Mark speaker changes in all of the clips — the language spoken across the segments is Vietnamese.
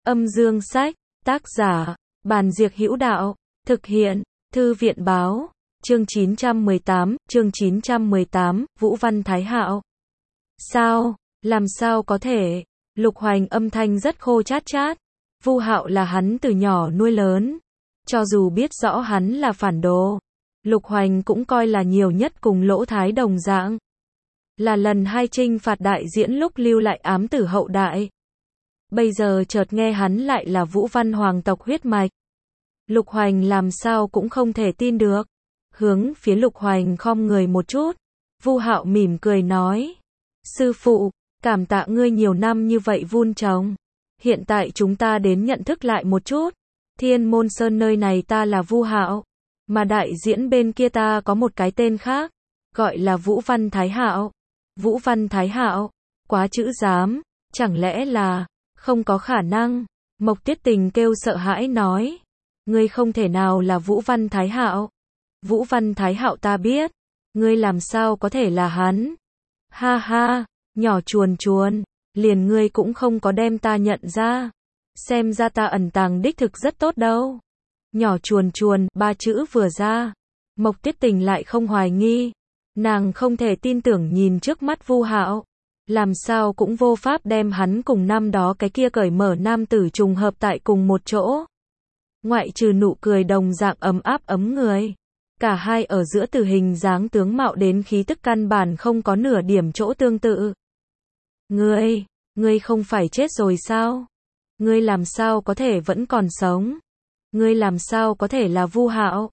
Speaker 1: Âm dương sách, tác giả, Bàn Diệc Hữu Đạo, thực hiện, Thư viện Báo, chương 918, Vũ Văn Thái Hạo. Sao, làm sao có thể? Lục Hoành âm thanh rất khô chát chát. Vu Hạo là hắn từ nhỏ nuôi lớn. Cho dù biết rõ hắn là phản đồ, Lục Hoành cũng coi là nhiều nhất cùng Lỗ Thái đồng dạng. Là lần hai trinh phạt đại diễn lúc lưu lại ám tử hậu đại. Bây giờ chợt nghe hắn lại là Vũ Văn hoàng tộc huyết mạch. Lục Hoành làm sao cũng không thể tin được. Hướng phía Lục Hoành khom người một chút. Vu Hạo mỉm cười nói. Sư phụ, cảm tạ ngươi nhiều năm như vậy vun trồng. Hiện tại chúng ta đến nhận thức lại một chút. Thiên Môn Sơn nơi này ta là Vu Hạo. Mà đại diễn bên kia ta có một cái tên khác. Gọi là Vũ Văn Thái Hạo. Vũ Văn Thái Hạo. Quá chữ dám. Chẳng lẽ là... Không có khả năng. Mộc Tiết Tình kêu sợ hãi nói. Ngươi không thể nào là Vũ Văn Thái Hạo. Vũ Văn Thái Hạo ta biết. Ngươi làm sao có thể là hắn. Ha ha, nhỏ chuồn chuồn. Liền ngươi cũng không có đem ta nhận ra. Xem ra ta ẩn tàng đích thực rất tốt đâu. Nhỏ chuồn chuồn, ba chữ vừa ra. Mộc Tiết Tình lại không hoài nghi. Nàng không thể tin tưởng nhìn trước mắt Vu Hạo. Làm sao cũng vô pháp đem hắn cùng năm đó cái kia cởi mở nam tử trùng hợp tại cùng một chỗ. Ngoại trừ nụ cười đồng dạng ấm áp ấm người. Cả hai ở giữa từ hình dáng tướng mạo đến khí tức căn bản không có nửa điểm chỗ tương tự. Ngươi không phải chết rồi sao? Ngươi làm sao có thể vẫn còn sống? Ngươi làm sao có thể là Vu Hạo?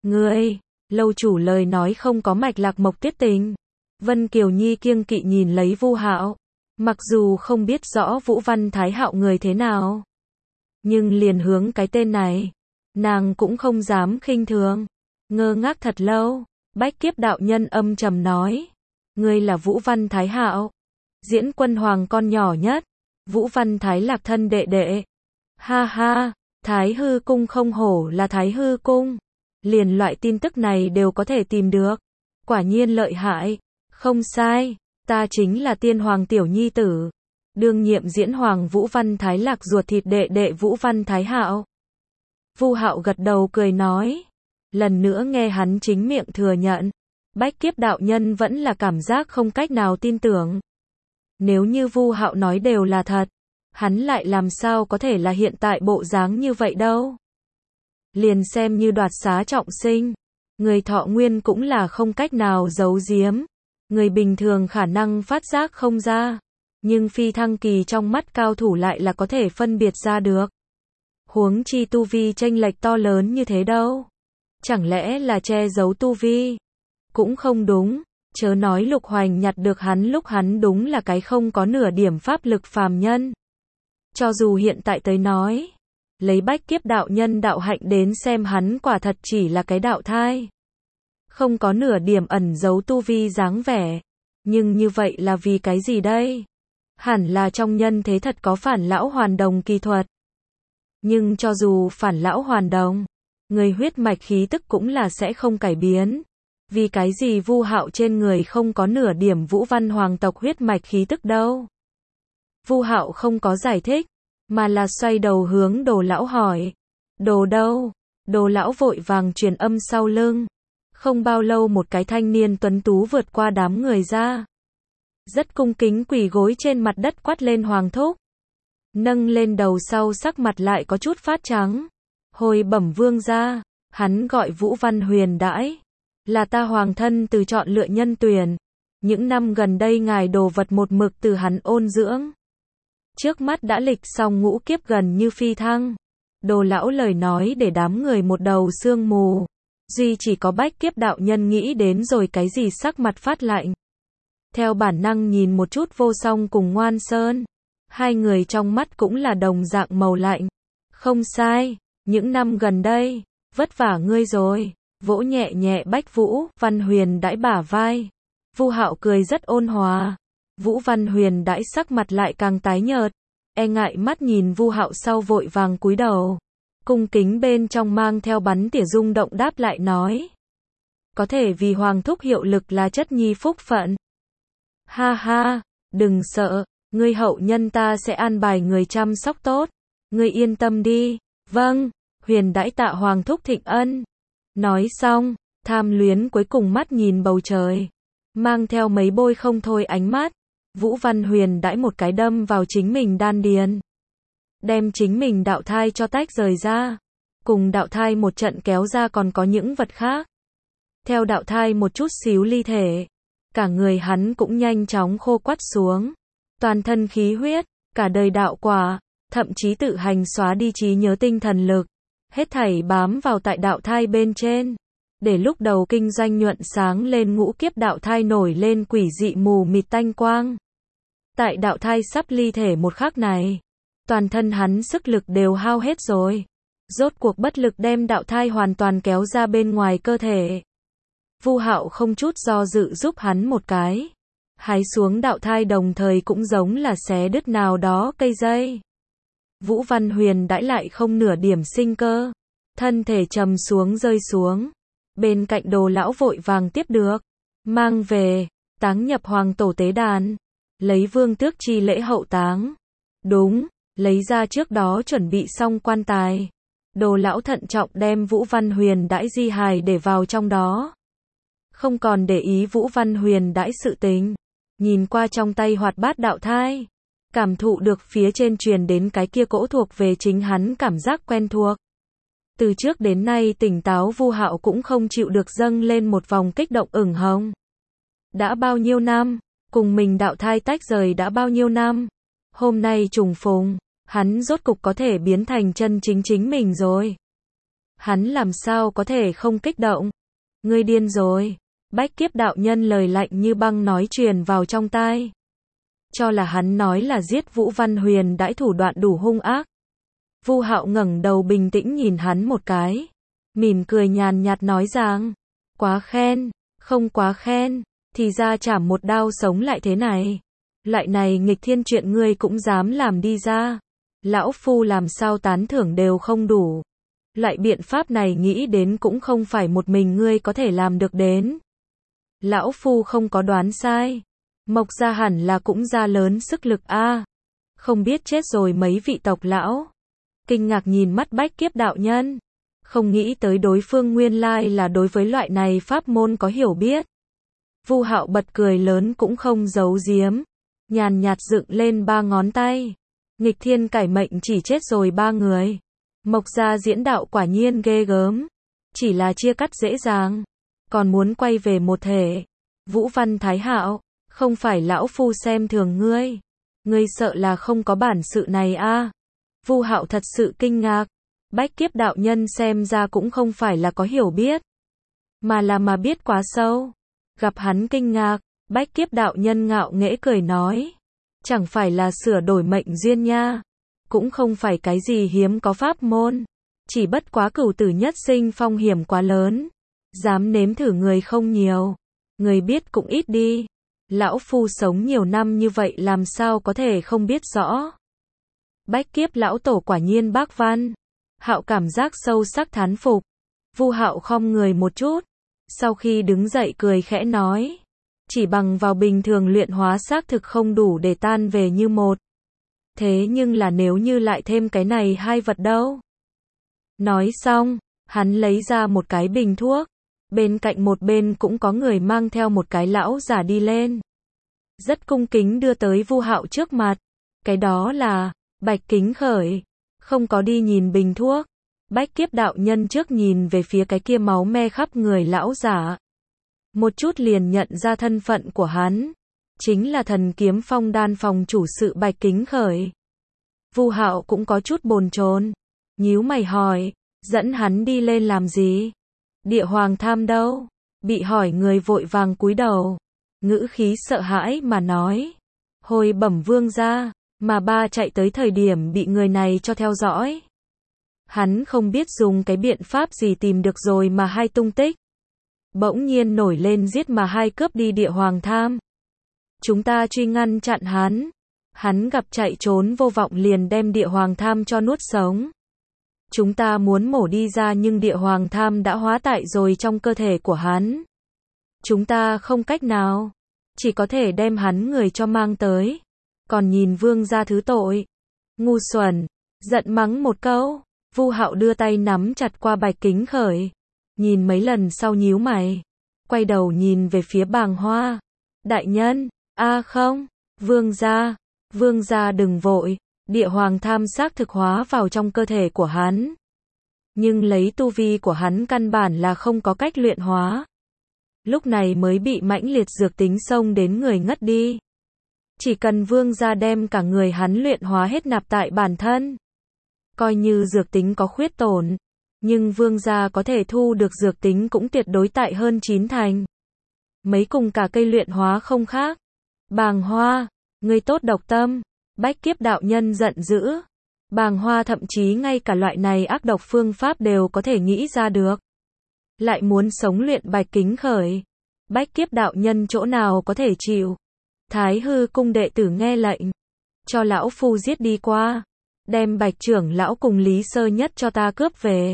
Speaker 1: Lâu chủ lời nói không có mạch lạc. Mộc Tiết Tình. Vân Kiều Nhi kiêng kỵ nhìn lấy Vu Hạo, mặc dù không biết rõ Vũ Văn Thái Hạo người thế nào, nhưng liền hướng cái tên này, nàng cũng không dám khinh thường. Ngơ ngác thật lâu, Bách Kiếp đạo nhân âm trầm nói, ngươi là Vũ Văn Thái Hạo, Diễn Quân Hoàng con nhỏ nhất, Vũ Văn Thái Lạc thân đệ đệ. Ha ha, Thái Hư Cung không hổ là Thái Hư Cung, liền loại tin tức này đều có thể tìm được, quả nhiên lợi hại. Không sai, ta chính là Tiên Hoàng tiểu nhi tử, đương nhiệm Diễn Hoàng Vũ Văn Thái Lạc ruột thịt đệ đệ Vũ Văn Thái Hạo. Vu Hạo gật đầu cười nói, lần nữa nghe hắn chính miệng thừa nhận, Bách Kiếp đạo nhân vẫn là cảm giác không cách nào tin tưởng. Nếu như Vu Hạo nói đều là thật, hắn lại làm sao có thể là hiện tại bộ dáng như vậy đâu. Liền xem như đoạt xá trọng sinh, người thọ nguyên cũng là không cách nào giấu giếm. Người bình thường khả năng phát giác không ra, nhưng phi thăng kỳ trong mắt cao thủ lại là có thể phân biệt ra được. Huống chi tu vi chênh lệch to lớn như thế đâu. Chẳng lẽ là che giấu tu vi? Cũng không đúng, chớ nói Lục Hoành nhặt được hắn lúc hắn đúng là cái không có nửa điểm pháp lực phàm nhân. Cho dù hiện tại tới nói, lấy Bách Kiếp đạo nhân đạo hạnh đến xem hắn quả thật chỉ là cái đạo thai. Không có nửa điểm ẩn giấu tu vi dáng vẻ. Nhưng như vậy là vì cái gì đây? Hẳn là trong nhân thế thật có phản lão hoàn đồng kỳ thuật. Nhưng cho dù phản lão hoàn đồng, người huyết mạch khí tức cũng là sẽ không cải biến. Vì cái gì Vu Hạo trên người không có nửa điểm Vũ Văn hoàng tộc huyết mạch khí tức đâu? Vu Hạo không có giải thích, mà là xoay đầu hướng Đồ lão hỏi. Đồ đâu? Đồ lão vội vàng truyền âm sau lưng. Không bao lâu một cái thanh niên tuấn tú vượt qua đám người ra. Rất cung kính quỳ gối trên mặt đất quát lên Hoàng thúc. Nâng lên đầu sau sắc mặt lại có chút phát trắng. Hồi bẩm vương gia, hắn gọi Vũ Văn Huyền Đãi. Là ta hoàng thân từ chọn lựa nhân tuyển. Những năm gần đây ngài đồ vật một mực từ hắn ôn dưỡng. Trước mắt đã lịch xong ngũ kiếp gần như phi thăng. Đồ lão lời nói để đám người một đầu sương mù. Duy chỉ có Bách Kiếp đạo nhân nghĩ đến rồi cái gì sắc mặt phát lạnh. Theo bản năng nhìn một chút Vô Song cùng Ngoan Sơn. Hai người trong mắt cũng là đồng dạng màu lạnh. Không sai, những năm gần đây, vất vả ngươi rồi. Vỗ nhẹ nhẹ Bách Vũ Văn Huyền Đãi bả vai. Vu Hạo cười rất ôn hòa. Vũ Văn Huyền Đãi sắc mặt lại càng tái nhợt. E ngại mắt nhìn Vu Hạo sau vội vàng cúi đầu. Cung kính bên trong mang theo bắn tỉa rung động đáp lại nói. Có thể vì Hoàng thúc hiệu lực là chất nhi phúc phận. Ha ha, đừng sợ, ngươi hậu nhân ta sẽ an bài người chăm sóc tốt. Ngươi yên tâm đi. Vâng, Huyền đãi tạ Hoàng thúc thịnh ân. Nói xong, tham luyến cuối cùng mắt nhìn bầu trời, mang theo mấy bôi không thôi ánh mắt. Vũ Văn Huyền đãi một cái đâm vào chính mình đan điền, đem chính mình đạo thai cho tách rời ra. Cùng đạo thai một trận kéo ra còn có những vật khác. Theo đạo thai một chút xíu ly thể, cả người hắn cũng nhanh chóng khô quắt xuống. Toàn thân khí huyết, cả đời đạo quả, thậm chí tự hành xóa đi trí nhớ tinh thần lực. Hết thảy bám vào tại đạo thai bên trên. Để lúc đầu kinh doanh nhuận sáng lên ngũ kiếp đạo thai nổi lên quỷ dị mù mịt tanh quang. Tại đạo thai sắp ly thể một khắc này, toàn thân hắn sức lực đều hao hết rồi. Rốt cuộc bất lực đem đạo thai hoàn toàn kéo ra bên ngoài cơ thể. Vu Hạo không chút do dự giúp hắn một cái. Hái xuống đạo thai đồng thời cũng giống là xé đứt nào đó cây dây. Vũ Văn Huyền đãi lại không nửa điểm sinh cơ. Thân thể trầm xuống rơi xuống. Bên cạnh Đồ lão vội vàng tiếp được. Mang về, táng nhập hoàng tổ tế đàn. Lấy vương tước chi lễ hậu táng. Đúng, lấy ra trước đó chuẩn bị xong quan tài. Đồ lão thận trọng đem Vũ Văn Huyền đãi di hài để vào trong đó. Không còn để ý Vũ Văn Huyền đãi sự tình. Nhìn qua trong tay hoạt bát đạo thai. Cảm thụ được phía trên truyền đến cái kia cỗ thuộc về chính hắn cảm giác quen thuộc. Từ trước đến nay tỉnh táo Vu Hạo cũng không chịu được dâng lên một vòng kích động ửng hồng. Đã bao nhiêu năm, cùng mình đạo thai tách rời đã bao nhiêu năm. Hôm nay trùng phùng, hắn rốt cục có thể biến thành chân chính chính mình rồi. Hắn làm sao có thể không kích động? Ngươi điên rồi. Bách Kiếp đạo nhân lời lạnh như băng nói truyền vào trong tai. Cho là hắn nói là giết Vũ Văn Huyền đãi thủ đoạn đủ hung ác. Vu Hạo ngẩng đầu bình tĩnh nhìn hắn một cái, mỉm cười nhàn nhạt nói rằng, quá khen, không quá khen, thì ra chảm một đao sống lại thế này. Loại này nghịch thiên chuyện ngươi cũng dám làm đi ra. Lão phu làm sao tán thưởng đều không đủ. Loại biện pháp này nghĩ đến cũng không phải một mình ngươi có thể làm được đến. Lão phu không có đoán sai. Mộc gia hẳn là cũng ra lớn sức lực a. Không biết chết rồi mấy vị tộc lão. Kinh ngạc nhìn mắt Bách Kiếp đạo nhân. Không nghĩ tới đối phương nguyên lai là đối với loại này pháp môn có hiểu biết. Vu Hạo bật cười lớn cũng không giấu giếm. Nhàn nhạt dựng lên 3 ngón tay. Nghịch thiên cải mệnh chỉ chết rồi 3 người. Mộc gia diễn đạo quả nhiên ghê gớm. Chỉ là chia cắt dễ dàng. Còn muốn quay về một thể. Vũ Văn Thái Hạo, không phải lão phu xem thường ngươi. Ngươi sợ là không có bản sự này a. Vu Hạo thật sự kinh ngạc. Bách Kiếp đạo nhân xem ra cũng không phải là có hiểu biết, mà là mà biết quá sâu. Gặp hắn kinh ngạc, Bách Kiếp đạo nhân ngạo nghễ cười nói. Chẳng phải là sửa đổi mệnh duyên nha. Cũng không phải cái gì hiếm có pháp môn. Chỉ bất quá cửu tử nhất sinh phong hiểm quá lớn. Dám nếm thử người không nhiều. Người biết cũng ít đi. Lão phu sống nhiều năm như vậy làm sao có thể không biết rõ. Bách Kiếp lão tổ quả nhiên bác văn. Hạo cảm giác sâu sắc thán phục. Vu Hạo khom người một chút. Sau khi đứng dậy cười khẽ nói. Chỉ bằng vào bình thường luyện hóa xác thực không đủ để tan về như một. Thế nhưng là nếu như lại thêm cái này 2 vật đâu. Nói xong, hắn lấy ra một cái bình thuốc. Bên cạnh một bên cũng có người mang theo một cái lão giả đi lên. Rất cung kính đưa tới Vu Hạo trước mặt. Cái đó là Bạch Kính Khởi. Không có đi nhìn bình thuốc. Bách Kiếp đạo nhân trước nhìn về phía cái kia máu me khắp người lão giả. Một chút liền nhận ra thân phận của hắn. Chính là Thần Kiếm Phong đan phòng chủ sự Bạch Kính Khởi. Vu Hạo cũng có chút bồn chồn. Nhíu mày hỏi. Dẫn hắn đi lên làm gì? Địa Hoàng Tham đâu? Bị hỏi người vội vàng cúi đầu. Ngữ khí sợ hãi mà nói. Hồi bẩm vương gia. Mà ba chạy tới thời điểm bị người này cho theo dõi. Hắn không biết dùng cái biện pháp gì tìm được rồi mà hai tung tích. Bỗng nhiên nổi lên giết mà hai cướp đi Địa Hoàng Tham. Chúng ta truy ngăn chặn hắn. Hắn gặp chạy trốn vô vọng liền đem Địa Hoàng Tham cho nuốt sống. Chúng ta muốn mổ đi ra nhưng Địa Hoàng Tham đã hóa tại rồi trong cơ thể của hắn. Chúng ta không cách nào. Chỉ có thể đem hắn người cho mang tới. Còn nhìn vương gia thứ tội. Ngu xuẩn. Giận mắng một câu, Vu Hạo đưa tay nắm chặt qua Bạch Kính Khởi, nhìn mấy lần sau nhíu mày, quay đầu nhìn về phía Bàng Hoa. Đại nhân, không, vương gia đừng vội, địa hoàng tham xác thực hóa vào trong cơ thể của hắn. Nhưng lấy tu vi của hắn căn bản là không có cách luyện hóa. Lúc này mới bị mãnh liệt dược tính xông đến người ngất đi. Chỉ cần vương gia đem cả người hắn luyện hóa hết nạp tại bản thân. Coi như dược tính có khuyết tổn, nhưng vương gia có thể thu được dược tính cũng tuyệt đối tại hơn 9 thành. Mấy cùng cả cây luyện hóa không khác. Bàng Hoa, ngươi tốt độc tâm. Bách Kiếp đạo nhân giận dữ. Bàng Hoa thậm chí ngay cả loại này ác độc phương pháp đều có thể nghĩ ra được. Lại muốn sống luyện Bạch Kính Khởi. Bách Kiếp đạo nhân chỗ nào có thể chịu. Thái hư cung đệ tử nghe lệnh. Cho lão phu giết đi qua. Đem Bạch trưởng lão cùng Lý Sơ Nhất cho ta cướp về.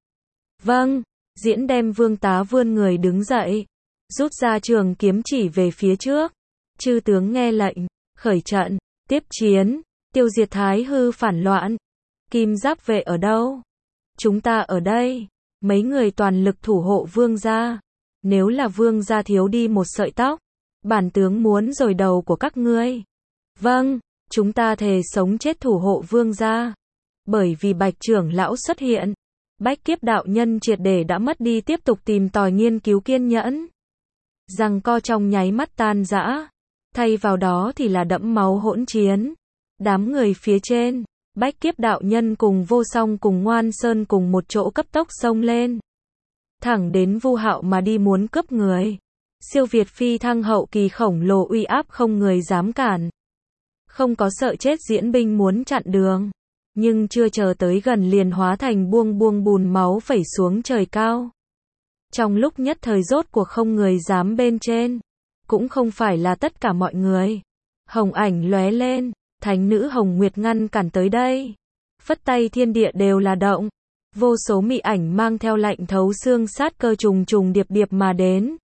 Speaker 1: Vâng, Diễn đem vương tá vươn người đứng dậy. Rút ra trường kiếm chỉ về phía trước. Chư tướng nghe lệnh, khởi trận, tiếp chiến, tiêu diệt thái hư phản loạn. Kim giáp vệ ở đâu? Chúng ta ở đây. Mấy người toàn lực thủ hộ vương gia. Nếu là vương gia thiếu đi một sợi tóc, bản tướng muốn rồi đầu của các ngươi. Vâng, chúng ta thề sống chết thủ hộ vương gia. Bởi vì Bạch trưởng lão xuất hiện, Bách Kiếp đạo nhân triệt để đã mất đi tiếp tục tìm tòi nghiên cứu kiên nhẫn. Giằng co trong nháy mắt tan rã, thay vào đó thì là đẫm máu hỗn chiến. Đám người phía trên, Bách Kiếp đạo nhân cùng Vô Song cùng Ngoan Sơn cùng một chỗ cấp tốc xông lên, thẳng đến Vu Hạo mà đi muốn cướp người. Siêu việt phi thăng hậu kỳ khổng lồ uy áp không người dám cản. Không có sợ chết diễn binh muốn chặn đường, nhưng chưa chờ tới gần liền hóa thành buông buông bùn máu phẩy xuống trời cao. Trong lúc nhất thời rốt cuộc không người dám bên trên, cũng không phải là tất cả mọi người. Hồng ảnh lóe lên, thánh nữ Hồng Nguyệt ngăn cản tới đây. Phất tay thiên địa đều là động, vô số mị ảnh mang theo lạnh thấu xương sát cơ trùng trùng điệp điệp mà đến.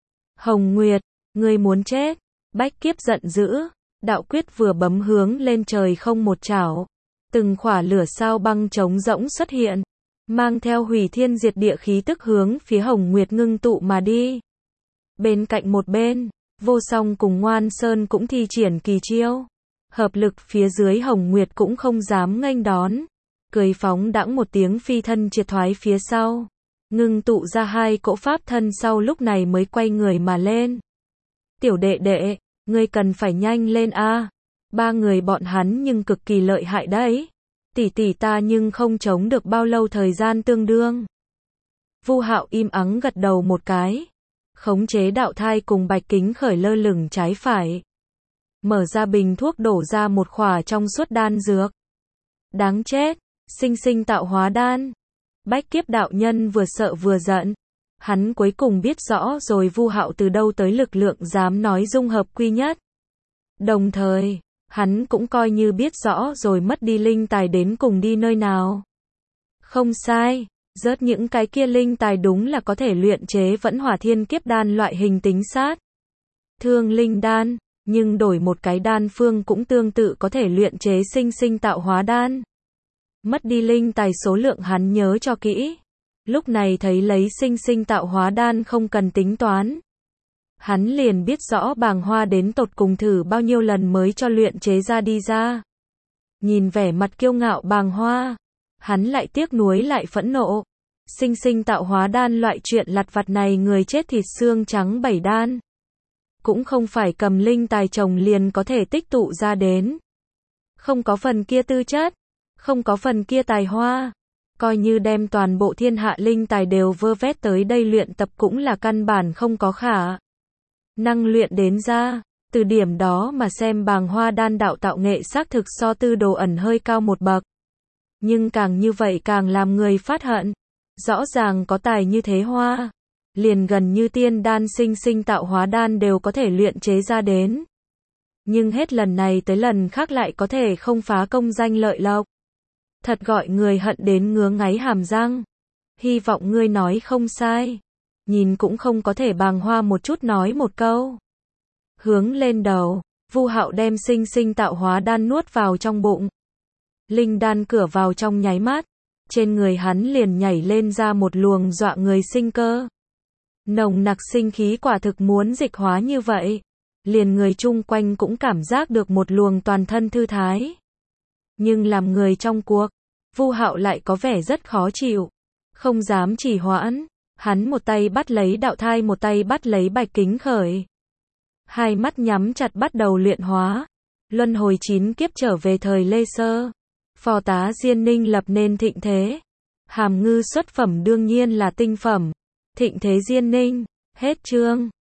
Speaker 1: Hồng Nguyệt, ngươi muốn chết. Bách Kiếp giận dữ, đạo quyết vừa bấm hướng lên trời không một chảo. Từng khỏa lửa sao băng trống rỗng xuất hiện, mang theo hủy thiên diệt địa khí tức hướng phía Hồng Nguyệt ngưng tụ mà đi. Bên cạnh một bên, Vô Song cùng Ngoan Sơn cũng thi triển kỳ chiêu. Hợp lực phía dưới Hồng Nguyệt cũng không dám nghênh đón. Cười phóng đãng một tiếng phi thân triệt thoái phía sau. Ngưng tụ ra hai cỗ pháp thân sau lúc này mới quay người mà lên. Tiểu đệ đệ, ngươi cần phải nhanh lên a. Ba người bọn hắn nhưng cực kỳ lợi hại đấy. Tỷ tỷ ta nhưng không chống được bao lâu thời gian tương đương. Vu Hạo im ắng gật đầu một cái. Khống chế đạo thai cùng Bạch Kính Khởi lơ lửng trái phải. Mở ra bình thuốc đổ ra một khỏa trong suốt đan dược. Đáng chết, sinh sinh tạo hóa đan. Bách Kiếp đạo nhân vừa sợ vừa giận. Hắn cuối cùng biết rõ rồi Vu Hạo từ đâu tới lực lượng dám nói dung hợp quy nhất. Đồng thời, hắn cũng coi như biết rõ rồi mất đi linh tài đến cùng đi nơi nào. Không sai, rớt những cái kia linh tài đúng là có thể luyện chế vẫn hỏa thiên kiếp đan loại hình tính sát thương linh đan, nhưng đổi một cái đan phương cũng tương tự có thể luyện chế sinh sinh tạo hóa đan. Mất đi linh tài số lượng hắn nhớ cho kỹ. Lúc này thấy lấy sinh sinh tạo hóa đan không cần tính toán. Hắn liền biết rõ Bàng Hoa đến tột cùng thử bao nhiêu lần mới cho luyện chế ra đi ra. Nhìn vẻ mặt kiêu ngạo Bàng Hoa, hắn lại tiếc nuối lại phẫn nộ. Sinh sinh tạo hóa đan loại chuyện lặt vặt này người chết thịt xương trắng bảy đan. Cũng không phải cầm linh tài trồng liền có thể tích tụ ra đến. Không có phần kia tư chất, không có phần kia tài hoa. Coi như đem toàn bộ thiên hạ linh tài đều vơ vét tới đây luyện tập cũng là căn bản không có khả năng luyện đến ra. Từ điểm đó mà xem Bàng Hoa đan đạo tạo nghệ xác thực so Tư Đồ ẩn hơi cao một bậc. Nhưng càng như vậy càng làm người phát hận. Rõ ràng có tài như thế hoa, liền gần như tiên đan sinh sinh tạo hóa đan đều có thể luyện chế ra đến. Nhưng hết lần này tới lần khác lại có thể không phá công danh lợi lộc. Thật gọi người hận đến ngứa ngáy hàm răng. Hy vọng ngươi nói không sai. Nhìn cũng không có thể Bàng Hoa một chút nói một câu. Hướng lên đầu, Vu Hạo đem sinh sinh tạo hóa đan nuốt vào trong bụng. Linh đan cửa vào trong nháy mắt, trên người hắn liền nhảy lên ra một luồng dọa người sinh cơ. Nồng nặc sinh khí quả thực muốn dịch hóa như vậy. Liền người chung quanh cũng cảm giác được một luồng toàn thân thư thái. Nhưng làm người trong cuộc, Vu Hạo lại có vẻ rất khó chịu. Không dám trì hoãn, hắn một tay bắt lấy đạo thai, một tay bắt lấy Bạch Kính Khởi. Hai mắt nhắm chặt bắt đầu luyện hóa. Luân hồi 9 kiếp trở về thời Lê Sơ. Phò tá Diên Ninh lập nên thịnh thế. Hàm Ngư xuất phẩm đương nhiên là tinh phẩm. Thịnh thế Diên Ninh. Hết chương.